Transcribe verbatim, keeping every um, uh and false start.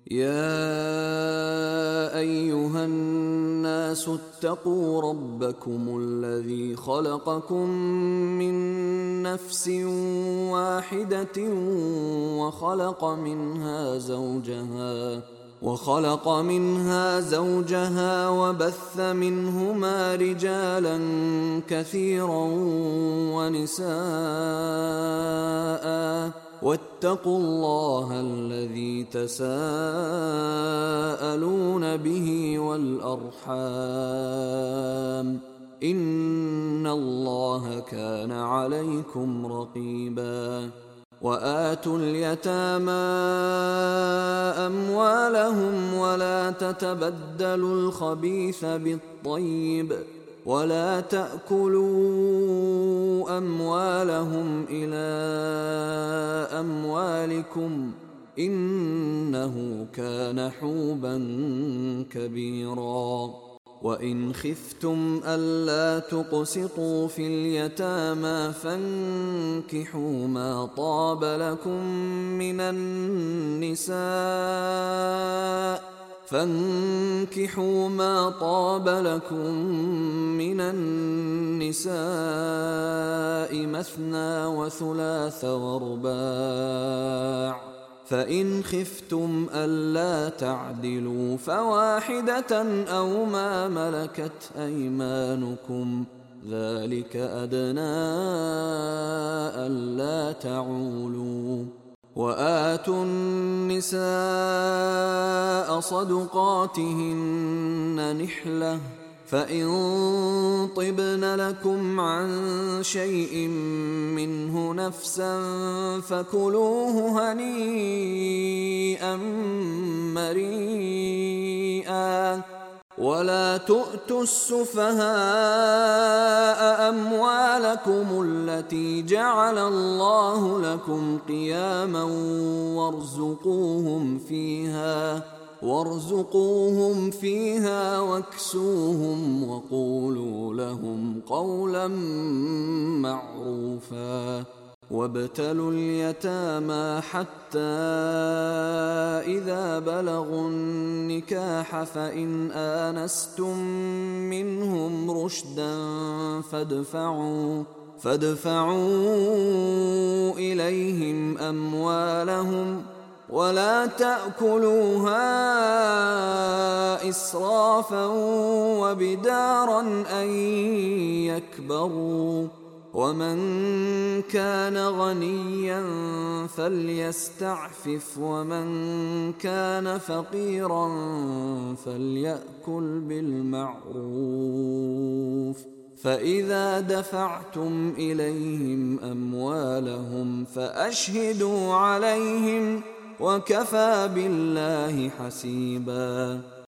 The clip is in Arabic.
يا أيها الناس اتقوا ربكم الذي خلقكم من نفس واحدة وخلق منها زوجها وخلق منها زوجها وبث منهما رجالا كثيرا ونساء، واتقوا الله الذي تساءلون به والأرحام، إن الله كان عليكم رقيبا. وآتوا اليتامى أموالهم ولا تتبدلوا الخبيث بالطيب ولا تأكلوا أموالهم إلى أموالكم إنه كان حوبا كبيرا. وإن خفتم ألا تقسطوا في اليتامى فانكحوا ما طاب لكم من النساء فانكحوا ما طاب لكم من النساء مثنى وثلاث ورباع، فإن خفتم ألا تعدلوا فواحدة أو ما ملكت أيمانكم، ذلك أدنى ألا تعولوا. وآتوا النساء صدقاتهن نحلة، فإن طبن لكم عن شيء منه نفسا فكلوه هنيئا مريئا. ولا تؤتوا السفهاء أموالكم التي جعل الله لكم قياما وارزقوهم فيها وارزقوهم فيها واكسوهم وقولوا لهم قولا معروفا. وابتلوا اليتامى حتى إذا بلغوا النكاح فإن آنستم منهم رشدا فادفعوا فادفعوا إليهم أموالهم ولا تأكلوها إسرافا وبدارا أن يكبروا، ومن كان غنيا فليستعفف ومن كان فقيرا فليأكل بالمعروف. فإذا دفعتم إليهم أموالهم فأشهدوا عليهم وكفى بالله حسيبا.